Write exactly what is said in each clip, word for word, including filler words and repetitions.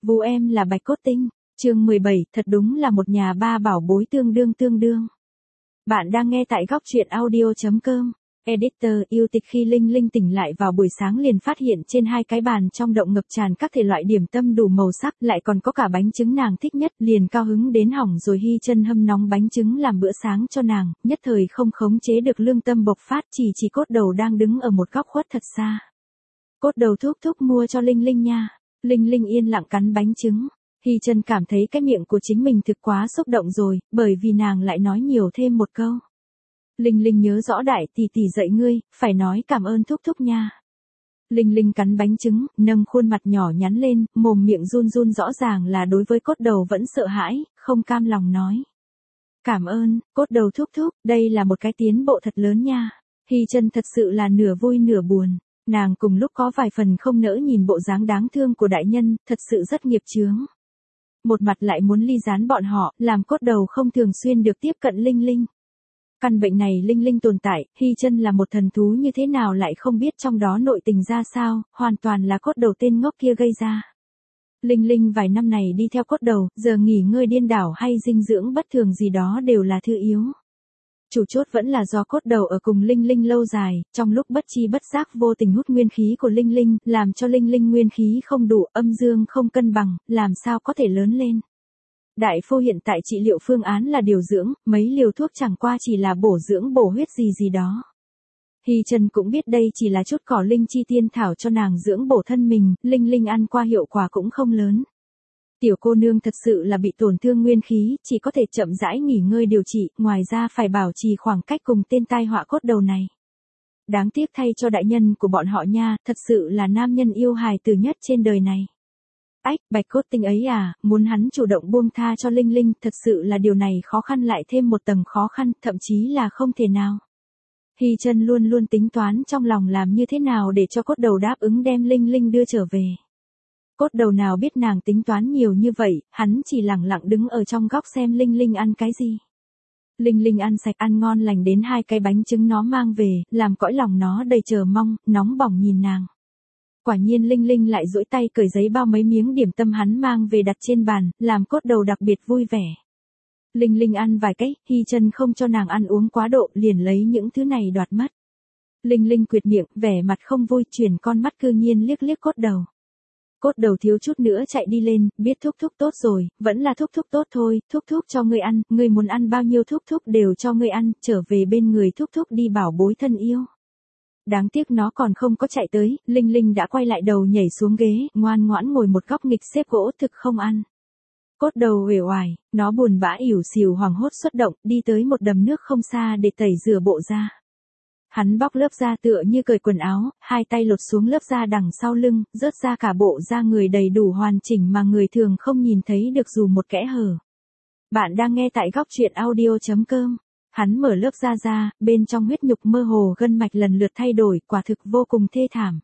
Vú em là bạch cốt tinh, chương mười bảy, thật đúng là một nhà ba bảo bối tương đương tương đương. Bạn đang nghe tại góc truyện audio.com. Editor yêu tịch khi Linh Linh tỉnh lại vào buổi sáng liền phát hiện trên hai cái bàn trong động ngập tràn các thể loại điểm tâm đủ màu sắc, lại còn có cả bánh trứng nàng thích nhất, liền cao hứng đến hỏng rồi. Hy chân hâm nóng bánh trứng làm bữa sáng cho nàng, nhất thời không khống chế được lương tâm bộc phát. Chỉ chỉ Cốt Đầu đang đứng ở một góc khuất thật xa. Cốt Đầu thúc thúc mua cho Linh Linh nha. Linh Linh yên lặng cắn bánh trứng. Hy chân cảm thấy cái miệng của chính mình thực quá xúc động rồi, bởi vì nàng lại nói nhiều thêm một câu. Linh Linh nhớ rõ đại tỷ tỷ dạy ngươi, phải nói cảm ơn thúc thúc nha. Linh Linh cắn bánh trứng, nâng khuôn mặt nhỏ nhắn lên, mồm miệng run run, rõ ràng là đối với Cốt Đầu vẫn sợ hãi, không cam lòng nói. Cảm ơn, Cốt Đầu thúc thúc, đây là một cái tiến bộ thật lớn nha. Hy chân thật sự là nửa vui nửa buồn. Nàng cùng lúc có vài phần không nỡ nhìn bộ dáng đáng thương của đại nhân, thật sự rất nghiệp chướng. Một mặt lại muốn ly gián bọn họ, làm Cốt Đầu không thường xuyên được tiếp cận Linh Linh. Căn bệnh này Linh Linh tồn tại, Hy chân là một thần thú như thế nào lại không biết trong đó nội tình ra sao, hoàn toàn là Cốt Đầu tên ngốc kia gây ra. Linh Linh vài năm này đi theo Cốt Đầu, giờ nghỉ ngơi điên đảo hay dinh dưỡng bất thường gì đó đều là thứ yếu. Chủ chốt vẫn là do Cốt Đầu ở cùng Linh Linh lâu dài, trong lúc bất chi bất giác vô tình hút nguyên khí của Linh Linh, làm cho Linh Linh nguyên khí không đủ, âm dương không cân bằng, làm sao có thể lớn lên. Đại phu hiện tại trị liệu phương án là điều dưỡng, mấy liều thuốc chẳng qua chỉ là bổ dưỡng bổ huyết gì gì đó. Hy chân cũng biết đây chỉ là chút cỏ linh chi tiên thảo cho nàng dưỡng bổ thân mình, Linh Linh ăn qua hiệu quả cũng không lớn. Tiểu cô nương thật sự là bị tổn thương nguyên khí, chỉ có thể chậm rãi nghỉ ngơi điều trị, ngoài ra phải bảo trì khoảng cách cùng tên tai họa Cốt Đầu này. Đáng tiếc thay cho đại nhân của bọn họ nha, thật sự là nam nhân yêu hài tử nhất trên đời này. Ách, bạch cốt tinh ấy à, muốn hắn chủ động buông tha cho Linh Linh, thật sự là điều này khó khăn lại thêm một tầng khó khăn, thậm chí là không thể nào. Hy chân luôn luôn tính toán trong lòng làm như thế nào để cho Cốt Đầu đáp ứng đem Linh Linh đưa trở về. Cốt Đầu nào biết nàng tính toán nhiều như vậy, hắn chỉ lặng lặng đứng ở trong góc xem Linh Linh ăn cái gì. Linh Linh ăn sạch ăn ngon lành đến hai cái bánh trứng nó mang về, làm cõi lòng nó đầy chờ mong, nóng bỏng nhìn nàng. Quả nhiên Linh Linh lại duỗi tay cởi giấy bao mấy miếng điểm tâm hắn mang về đặt trên bàn, làm Cốt Đầu đặc biệt vui vẻ. Linh Linh ăn vài cái, Hy chân không cho nàng ăn uống quá độ, liền lấy những thứ này đoạt mất. Linh Linh quệt miệng, vẻ mặt không vui, chuyển con mắt cư nhiên liếc liếc Cốt Đầu. Cốt Đầu thiếu chút nữa chạy đi lên, biết thúc thúc tốt rồi, vẫn là thúc thúc tốt thôi, thúc thúc cho ngươi ăn, ngươi muốn ăn bao nhiêu thúc thúc đều cho ngươi ăn, trở về bên người thúc thúc đi bảo bối thân yêu. Đáng tiếc nó còn không có chạy tới, Linh Linh đã quay lại đầu nhảy xuống ghế, ngoan ngoãn ngồi một góc nghịch xếp gỗ thực không ăn. Cốt Đầu uể oải, nó buồn bã ỉu xìu hoảng hốt xuất động, đi tới một đầm nước không xa để tẩy rửa bộ da. Hắn bóc lớp da tựa như cởi quần áo, hai tay lột xuống lớp da đằng sau lưng, rớt ra cả bộ da người đầy đủ hoàn chỉnh mà người thường không nhìn thấy được dù một kẽ hở. Bạn đang nghe tại góc truyện audio.com. Hắn mở lớp da ra, bên trong huyết nhục mơ hồ gân mạch lần lượt thay đổi, quả thực vô cùng thê thảm.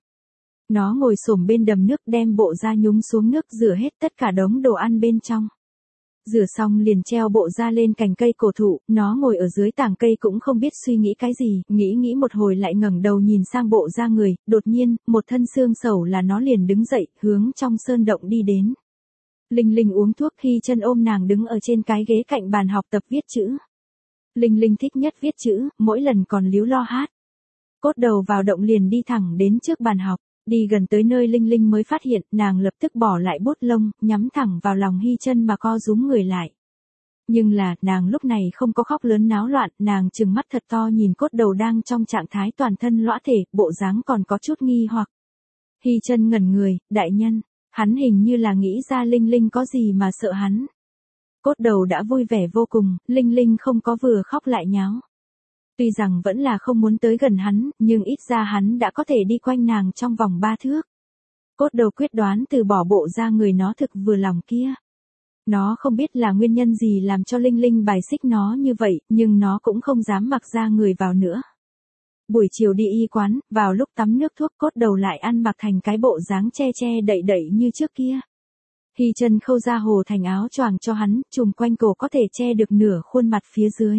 Nó ngồi xổm bên đầm nước đem bộ da nhúng xuống nước rửa hết tất cả đống đồ ăn bên trong. Rửa xong liền treo bộ da lên cành cây cổ thụ, nó ngồi ở dưới tảng cây cũng không biết suy nghĩ cái gì, nghĩ nghĩ một hồi lại ngẩng đầu nhìn sang bộ da người, đột nhiên, một thân xương sầu là nó liền đứng dậy, hướng trong sơn động đi đến. Linh Linh uống thuốc, Hy chân ôm nàng đứng ở trên cái ghế cạnh bàn học tập viết chữ. Linh Linh thích nhất viết chữ, mỗi lần còn líu lo hát. Cốt Đầu vào động liền đi thẳng đến trước bàn học, đi gần tới nơi Linh Linh mới phát hiện, nàng lập tức bỏ lại bút lông, nhắm thẳng vào lòng Hy chân mà co rúm người lại. Nhưng là, nàng lúc này không có khóc lớn náo loạn, nàng trừng mắt thật to nhìn Cốt Đầu đang trong trạng thái toàn thân lõa thể, bộ dáng còn có chút nghi hoặc. Hy chân ngẩn người, đại nhân, hắn hình như là nghĩ ra Linh Linh có gì mà sợ hắn. Cốt Đầu đã vui vẻ vô cùng, Linh Linh không có vừa khóc lại nháo. Tuy rằng vẫn là không muốn tới gần hắn, nhưng ít ra hắn đã có thể đi quanh nàng trong vòng ba thước. Cốt Đầu quyết đoán từ bỏ bộ da người nó thực vừa lòng kia. Nó không biết là nguyên nhân gì làm cho Linh Linh bài xích nó như vậy, nhưng nó cũng không dám mặc da người vào nữa. Buổi chiều đi y quán, vào lúc tắm nước thuốc Cốt Đầu lại ăn mặc thành cái bộ dáng che che đậy đậy như trước kia. Hy chân khâu ra hồ thành áo choàng cho hắn, trùm quanh cổ có thể che được nửa khuôn mặt phía dưới.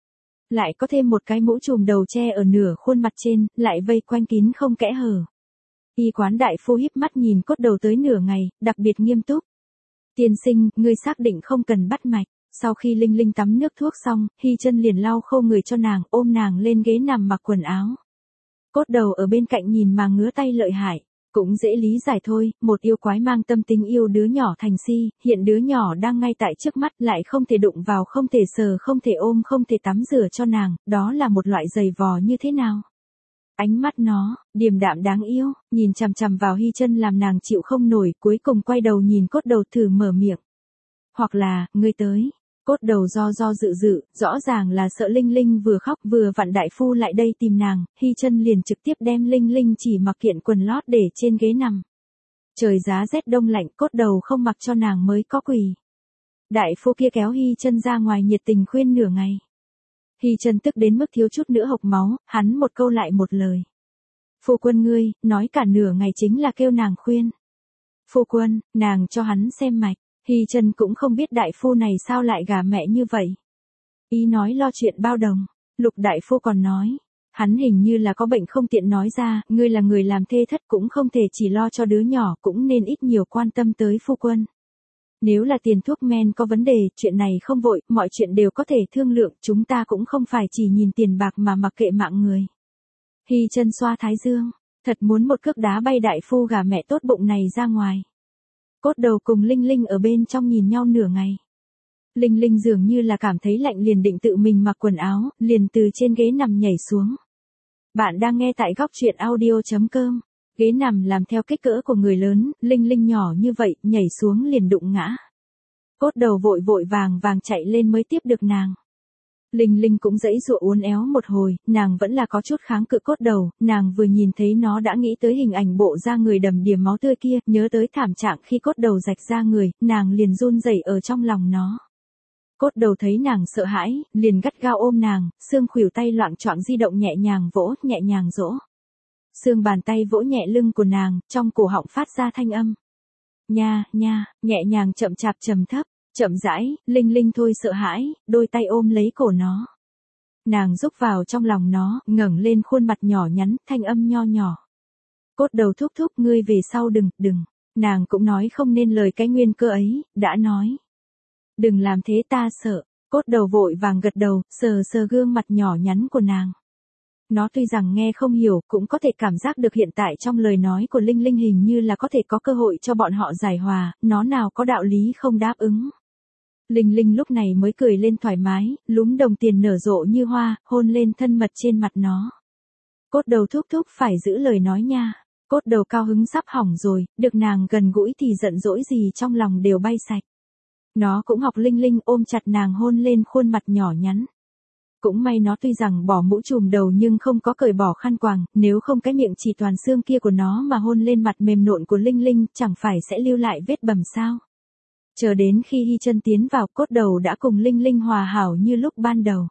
Lại có thêm một cái mũ trùm đầu che ở nửa khuôn mặt trên, lại vây quanh kín không kẽ hở. Y quán đại phu híp mắt nhìn Cốt Đầu tới nửa ngày, đặc biệt nghiêm túc. Tiên sinh, ngươi xác định không cần bắt mạch. Sau khi Linh Linh tắm nước thuốc xong, Hy Chân liền lau khô người cho nàng, ôm nàng lên ghế nằm mặc quần áo. Cốt Đầu ở bên cạnh nhìn mà ngứa tay lợi hại. Cũng dễ lý giải thôi, một yêu quái mang tâm tính yêu đứa nhỏ thành si, hiện đứa nhỏ đang ngay tại trước mắt lại không thể đụng vào, không thể sờ, không thể ôm, không thể tắm rửa cho nàng, đó là một loại giày vò như thế nào? Ánh mắt nó, điềm đạm đáng yêu, nhìn chằm chằm vào Hy Chân làm nàng chịu không nổi, cuối cùng quay đầu nhìn Cốt Đầu thử mở miệng. Hoặc là, ngươi tới. Cốt Đầu do do dự dự, rõ ràng là sợ Linh Linh vừa khóc vừa vặn đại phu lại đây tìm nàng, Hy Chân liền trực tiếp đem Linh Linh chỉ mặc kiện quần lót để trên ghế nằm. Trời giá rét đông lạnh, Cốt Đầu không mặc cho nàng mới có quỳ. Đại phu kia kéo Hy Chân ra ngoài nhiệt tình khuyên nửa ngày. Hy Chân tức đến mức thiếu chút nữa hộc máu, hắn một câu lại một lời. Phu quân ngươi, nói cả nửa ngày chính là kêu nàng khuyên. Phu quân, nàng cho hắn xem mạch. Hy Chân cũng không biết đại phu này sao lại gả mẹ như vậy. Ý nói lo chuyện bao đồng, Lục đại phu còn nói, hắn hình như là có bệnh không tiện nói ra, ngươi là người làm thê thất cũng không thể chỉ lo cho đứa nhỏ, cũng nên ít nhiều quan tâm tới phu quân. Nếu là tiền thuốc men có vấn đề, chuyện này không vội, mọi chuyện đều có thể thương lượng, chúng ta cũng không phải chỉ nhìn tiền bạc mà mặc kệ mạng người. Hy Chân xoa thái dương, thật muốn một cước đá bay đại phu gả mẹ tốt bụng này ra ngoài. Cốt Đầu cùng Linh Linh ở bên trong nhìn nhau nửa ngày. Linh Linh dường như là cảm thấy lạnh liền định tự mình mặc quần áo, liền từ trên ghế nằm nhảy xuống. Bạn đang nghe tại góc truyện audio chấm com. Ghế nằm làm theo kích cỡ của người lớn, Linh Linh nhỏ như vậy, nhảy xuống liền đụng ngã. Cốt Đầu vội vội vàng vàng chạy lên mới tiếp được nàng. Linh Linh cũng giãy giụa uốn éo một hồi, nàng vẫn là có chút kháng cự Cốt Đầu, nàng vừa nhìn thấy nó đã nghĩ tới hình ảnh bộ da người đầm đìa máu tươi kia, nhớ tới thảm trạng khi Cốt Đầu rạch ra người, nàng liền run rẩy ở trong lòng nó. Cốt Đầu thấy nàng sợ hãi, liền gắt gao ôm nàng, xương khuỷu tay loạng choạng di động nhẹ nhàng vỗ, nhẹ nhàng dỗ. Xương bàn tay vỗ nhẹ lưng của nàng, trong cổ họng phát ra thanh âm. Nha, nha, nhẹ nhàng chậm chạp trầm thấp. Chậm rãi, Linh Linh thôi sợ hãi, đôi tay ôm lấy cổ nó. Nàng rúc vào trong lòng nó, ngẩng lên khuôn mặt nhỏ nhắn, thanh âm nho nhỏ. Cốt Đầu thúc thúc ngươi về sau đừng, đừng. Nàng cũng nói không nên lời cái nguyên cơ ấy, đã nói. Đừng làm thế ta sợ. Cốt Đầu vội vàng gật đầu, sờ sờ gương mặt nhỏ nhắn của nàng. Nó tuy rằng nghe không hiểu, cũng có thể cảm giác được hiện tại trong lời nói của Linh Linh hình như là có thể có cơ hội cho bọn họ giải hòa, nó nào có đạo lý không đáp ứng. Linh Linh lúc này mới cười lên thoải mái, lúm đồng tiền nở rộ như hoa, hôn lên thân mật trên mặt nó. Cốt Đầu thúc thúc phải giữ lời nói nha. Cốt Đầu cao hứng sắp hỏng rồi, được nàng gần gũi thì giận dỗi gì trong lòng đều bay sạch. Nó cũng học Linh Linh ôm chặt nàng hôn lên khuôn mặt nhỏ nhắn. Cũng may nó tuy rằng bỏ mũ trùm đầu nhưng không có cởi bỏ khăn quàng, nếu không cái miệng chỉ toàn xương kia của nó mà hôn lên mặt mềm nộn của Linh Linh, chẳng phải sẽ lưu lại vết bầm sao. Chờ đến khi Hy Chân tiến vào, Cốt Đầu đã cùng Linh Linh hòa hảo như lúc ban đầu.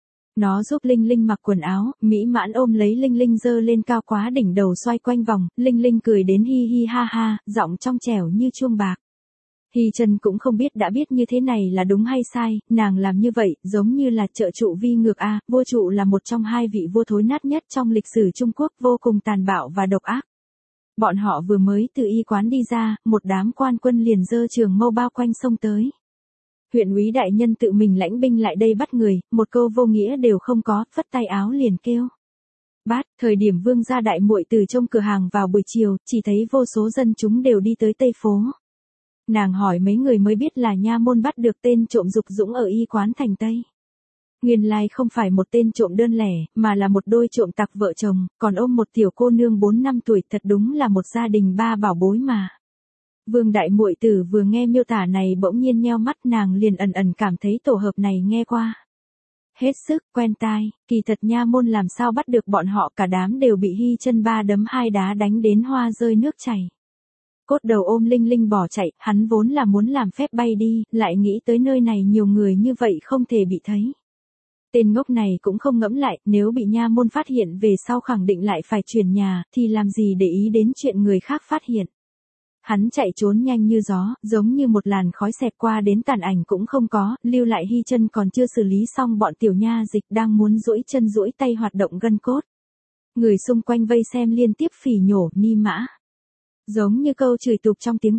Nó giúp Linh Linh mặc quần áo, mỹ mãn ôm lấy Linh Linh dơ lên cao quá đỉnh đầu xoay quanh vòng, Linh Linh cười đến hi hi ha ha, giọng trong trẻo như chuông bạc. Hy Chân cũng không biết đã biết như thế này là đúng hay sai, nàng làm như vậy, giống như là trợ trụ vi ngược a, vua trụ là một trong hai vị vua thối nát nhất trong lịch sử Trung Quốc, vô cùng tàn bạo và độc ác. Bọn họ vừa mới từ y quán đi ra, một đám quan quân liền giơ trường mâu bao quanh sông tới. Huyện úy đại nhân tự mình lãnh binh lại đây bắt người, một câu vô nghĩa đều không có, phất tay áo liền kêu. Bát, thời điểm Vương gia đại muội từ trong cửa hàng vào buổi chiều, chỉ thấy vô số dân chúng đều đi tới Tây phố. Nàng hỏi mấy người mới biết là nha môn bắt được tên trộm Dục Dũng ở y quán thành Tây. Nguyên lai không phải một tên trộm đơn lẻ, mà là một đôi trộm tặc vợ chồng, còn ôm một tiểu cô nương bốn năm tuổi, thật đúng là một gia đình ba bảo bối mà. Vương đại muội tử vừa nghe miêu tả này bỗng nhiên nheo mắt, nàng liền ẩn ẩn cảm thấy tổ hợp này nghe qua. Hết sức quen tai, kỳ thật nha môn làm sao bắt được bọn họ, cả đám đều bị Hy Chân ba đấm hai đá đánh đến hoa rơi nước chảy. Cốt Đầu ôm Linh Linh bỏ chạy, hắn vốn là muốn làm phép bay đi, lại nghĩ tới nơi này nhiều người như vậy không thể bị thấy. Tên ngốc này cũng không ngẫm lại, nếu bị nha môn phát hiện về sau khẳng định lại phải chuyển nhà, thì làm gì để ý đến chuyện người khác phát hiện. Hắn chạy trốn nhanh như gió, giống như một làn khói xẹt qua đến tàn ảnh cũng không có, lưu lại Hy Chân còn chưa xử lý xong bọn tiểu nha dịch đang muốn duỗi chân duỗi tay hoạt động gân cốt. Người xung quanh vây xem liên tiếp phỉ nhổ, ni mã. Giống như câu chửi tục trong tiếng Việt,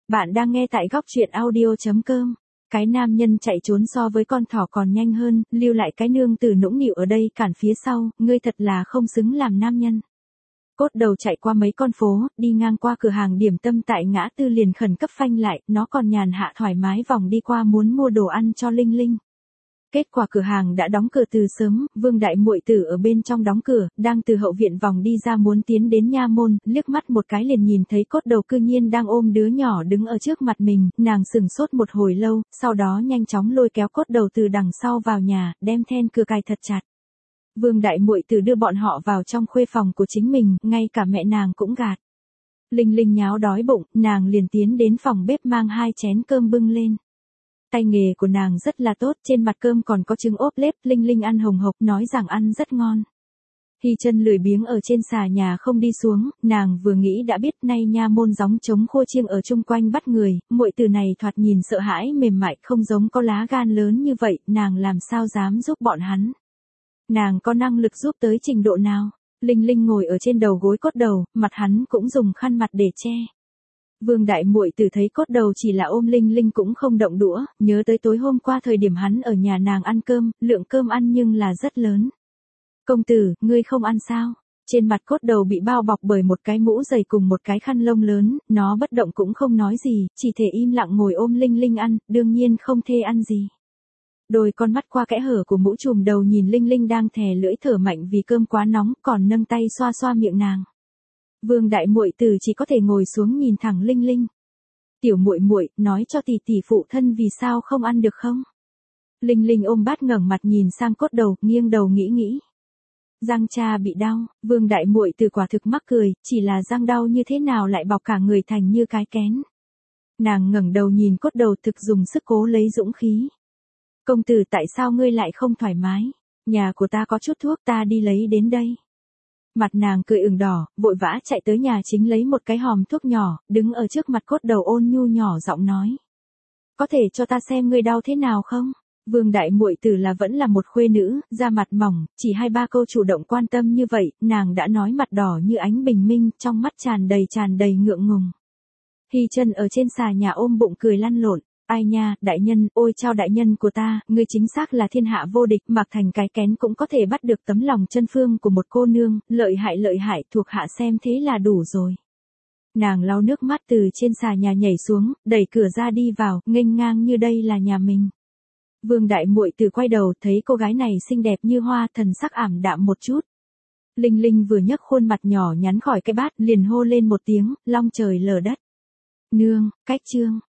Bạn đang nghe tại góc truyện audio.com. Cái nam nhân chạy trốn so với con thỏ còn nhanh hơn, lưu lại cái nương tử nũng nịu ở đây cản phía sau, ngươi thật là không xứng làm nam nhân. Cốt đầu chạy qua mấy con phố, đi ngang qua cửa hàng điểm tâm tại ngã tư liền khẩn cấp phanh lại, nó còn nhàn hạ thoải mái vòng đi qua muốn mua đồ ăn cho Linh Linh. Kết quả cửa hàng đã đóng cửa từ sớm, Vương đại muội tử ở bên trong đóng cửa, đang từ hậu viện vòng đi ra muốn tiến đến nha môn, liếc mắt một cái liền nhìn thấy cốt đầu cư nhiên đang ôm đứa nhỏ đứng ở trước mặt mình, nàng sừng sốt một hồi lâu, sau đó nhanh chóng lôi kéo cốt đầu từ đằng sau vào nhà, đem then cửa cài thật chặt. Vương đại muội tử đưa bọn họ vào trong khuê phòng của chính mình, ngay cả mẹ nàng cũng gạt. Linh Linh nháo đói bụng, nàng liền tiến đến phòng bếp mang hai chén cơm bưng lên. Tay nghề của nàng rất là tốt, trên mặt cơm còn có trứng ốp lết, Linh Linh ăn hồng hộc nói rằng ăn rất ngon. Hy chân lười biếng ở trên xà nhà không đi xuống, nàng vừa nghĩ đã biết nay nha môn gióng trống khua chiêng ở chung quanh bắt người, muội tử này thoạt nhìn sợ hãi mềm mại không giống có lá gan lớn như vậy, nàng làm sao dám giúp bọn hắn. Nàng có năng lực giúp tới trình độ nào? Linh Linh ngồi ở trên đầu gối cốt đầu, mặt hắn cũng dùng khăn mặt để che. Vương đại muội tử thấy cốt đầu chỉ là ôm Linh Linh cũng không động đũa, nhớ tới tối hôm qua thời điểm hắn ở nhà nàng ăn cơm, lượng cơm ăn nhưng là rất lớn. Công tử, ngươi không ăn sao? Trên mặt cốt đầu bị bao bọc bởi một cái mũ dày cùng một cái khăn lông lớn, nó bất động cũng không nói gì, chỉ thể im lặng ngồi ôm Linh Linh ăn, đương nhiên không thê ăn gì. Đôi con mắt qua kẽ hở của mũ trùm đầu nhìn Linh Linh đang thè lưỡi thở mạnh vì cơm quá nóng, còn nâng tay xoa xoa miệng nàng. Vương đại muội tử chỉ có thể ngồi xuống nhìn thẳng Linh Linh. Tiểu muội muội, nói cho tỷ tỷ phụ thân vì sao không ăn được không? Linh Linh ôm bát ngẩng mặt nhìn sang cốt đầu, nghiêng đầu nghĩ nghĩ. Răng cha bị đau, Vương đại muội tử quả thực mắc cười, chỉ là răng đau như thế nào lại bọc cả người thành như cái kén. Nàng ngẩng đầu nhìn cốt đầu thực dùng sức cố lấy dũng khí. Công tử tại sao ngươi lại không thoải mái? Nhà của ta có chút thuốc ta đi lấy đến đây. Mặt nàng cười ửng đỏ, vội vã chạy tới nhà chính lấy một cái hòm thuốc nhỏ, đứng ở trước mặt cốt đầu ôn nhu nhỏ giọng nói. Có thể cho ta xem ngươi đau thế nào không? Vương đại muội tử là vẫn là một khuê nữ, da mặt mỏng, chỉ hai ba câu chủ động quan tâm như vậy, nàng đã nói mặt đỏ như ánh bình minh, trong mắt tràn đầy tràn đầy ngượng ngùng. Hy chân ở trên xà nhà ôm bụng cười lăn lộn. Ai nha, đại nhân, ôi chao đại nhân của ta, ngươi chính xác là thiên hạ vô địch, mặc thành cái kén cũng có thể bắt được tấm lòng chân phương của một cô nương, lợi hại lợi hại, thuộc hạ xem thế là đủ rồi. Nàng lau nước mắt từ trên xà nhà nhảy xuống, đẩy cửa ra đi vào, nghênh ngang như đây là nhà mình. Vương đại muội tử quay đầu thấy cô gái này xinh đẹp như hoa, thần sắc ảm đạm một chút. Linh Linh vừa nhấc khuôn mặt nhỏ nhắn khỏi cái bát, liền hô lên một tiếng, long trời lở đất. Nương, cách chương.